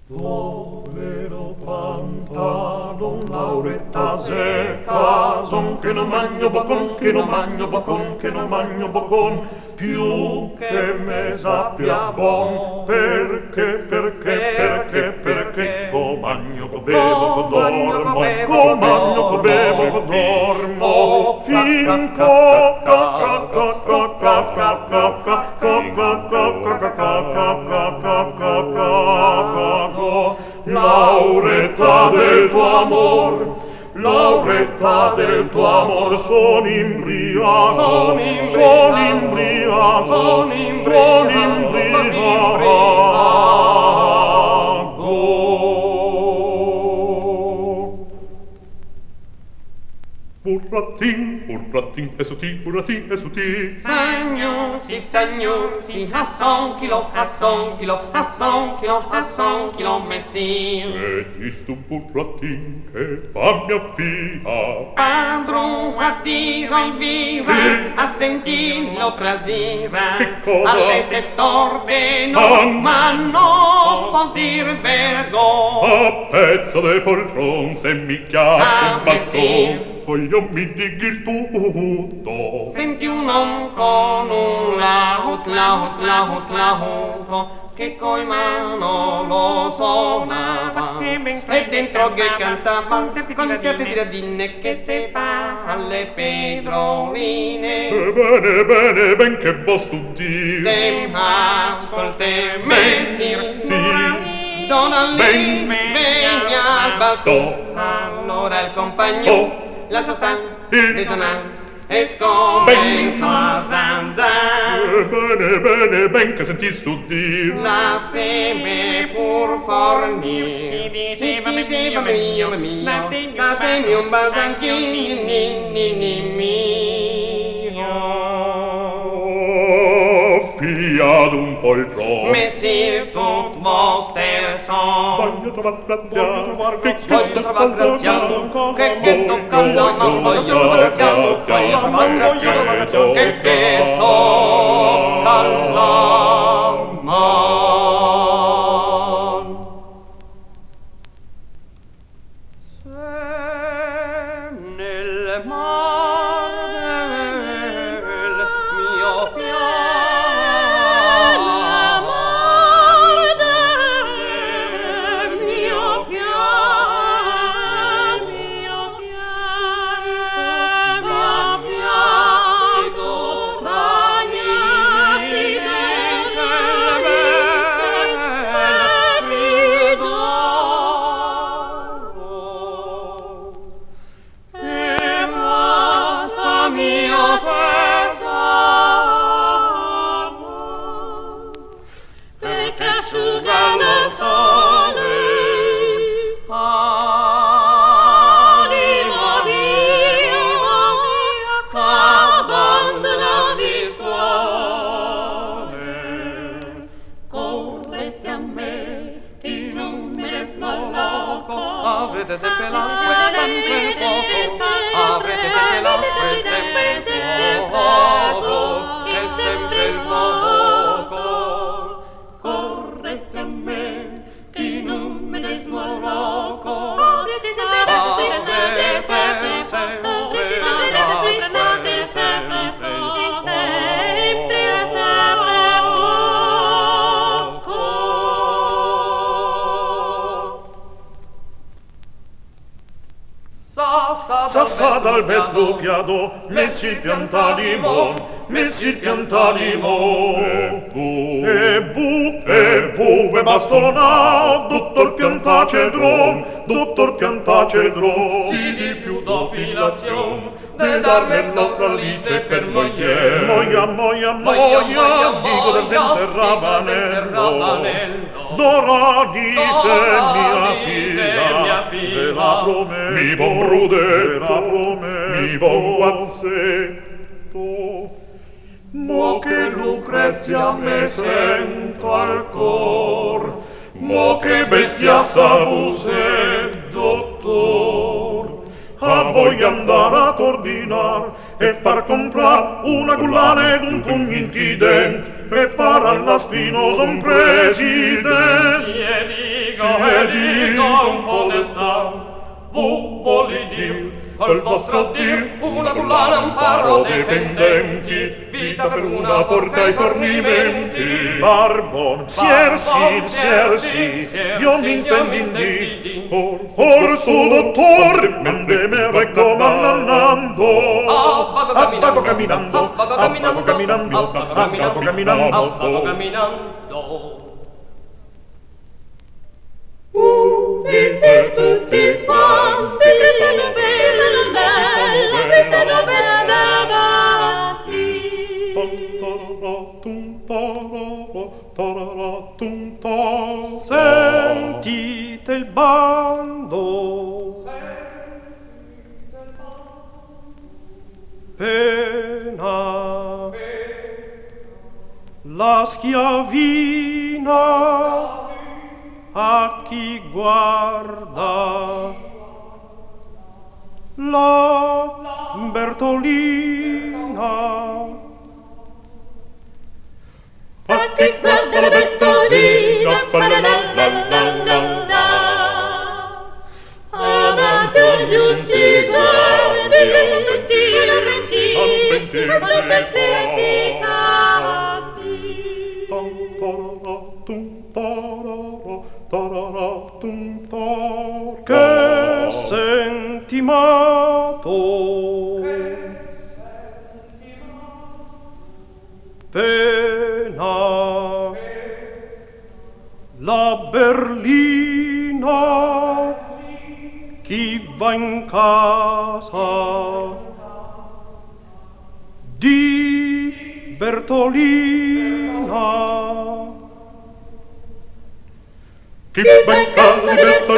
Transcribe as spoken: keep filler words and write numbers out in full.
Povero pantalon, Lauretta secca, son che non magno boccon, che non magno boccon, che non magno boccon, più che me sappia bon, perché, perché, perché, perché, co magno, co bevo, co dormo, co magno, co bevo, co dormo, fin co, co, co, co, co, co, co, co, co, co, co, co, co, co, co, co, Lauretta del tuo amor, Lauretta del tuo amor, son imbriaco, son imbriaco, son imbriaco. Burratin, burratin, è su ti, burratin, è su ti. Sagno, si sagno, si a son chilo, a son chilo, a son chilo, a son chilo, messir. E disto burratin che fa mia figlia. Padron a tiro il vira, a sentirlo trasira. Che cosa? Alle se t'ordeno, Ah, ma non pos dir vergo. A pezzo de poltron se mi chiama Ah, un baston, messir. voglio mi dighi il tutto. Senti un om con un laut, laut, laut, laut, che coi mano lo suonava e dentro che cantava concerti di radine che si fa alle pedroline. E bene, bene, ben che vos tu dir. Stem ascolte, messir, Sì. Donald Ben, vegna al balcone. Do. Allora il compagno Oh. lascia star, Il. risonare e scompenso a zanzan. E bene, bene, ben che sentis tu dir. La seme pur fornir. Si diceva mio, mio, mio, datemi un basanchin, ni, ni, ni, ni, mio. Oh, fia d'un poltron. Messir tut voster son. Voglio trovar grazia, che Voglio trovar grazia, che che tocca la mano. Voglio trovar grazia, voglio trovar grazia, che che tocca la mano. Se nel mar del mio pianto, del mio pianto, mio pianto, bagnastico, bagnastico, e basta mio tesoro, perché asciuga lo sole, anima mia, c'abbandona vi suole. Correte a me in un medesimo loco, avrete sempre l'acqua e sempre il fuoco, avrete sempre l'acqua e sempre il fuoco, e sempre il fuoco. Correte a me in un medesimo loco, avrete sempre l'acqua e sempre il fuoco, avrete sempre l'acqua e sempre il Sassa dal vestupiado, messi il piantalimo, messi il piantalimo. E vu, e vu, e vu, e bastona, dottor Piantacedron, dottor Piantacedron. Si di più dopilazione, de darme l'altra lice per mogliere. Moia, moia, moia, dico del zenterravanello. D'ora disse mia figlia, ve la prometto, mi von brudetto, mi von guazzetto. Mo che Lucrezia me sento al cor, mo che bestia savuse, dottor. A voi andare a tordinar e far comprar una gullana ed un pugnintident e far alla Spinosa un presidente. Si e dico al vostro dir una collana, un paro dei pendenti, vita per una forca e fornimenti. Barbon, siersi, siersi, io mi intendi, or, or su dottor, mende me raccomandando. Abbago camminando, abbago camminando, abbago camminando, abbago abbago camminando, camminando. abbago camminando. Udite tutti quanti, questa novella, questa novella avanti. Sentite il bando, pena, la schiavina a chi guarda, la Bertolina A chi guarda la Bertolina, pa-la-la-la-la-la-la. Avanti ognuno si guardi, a non pentirsi, a non pentirsi tanti. che sentimato, pena, la berlina, chi va in casa di Bertolina. Chi va in casa di Bertolina,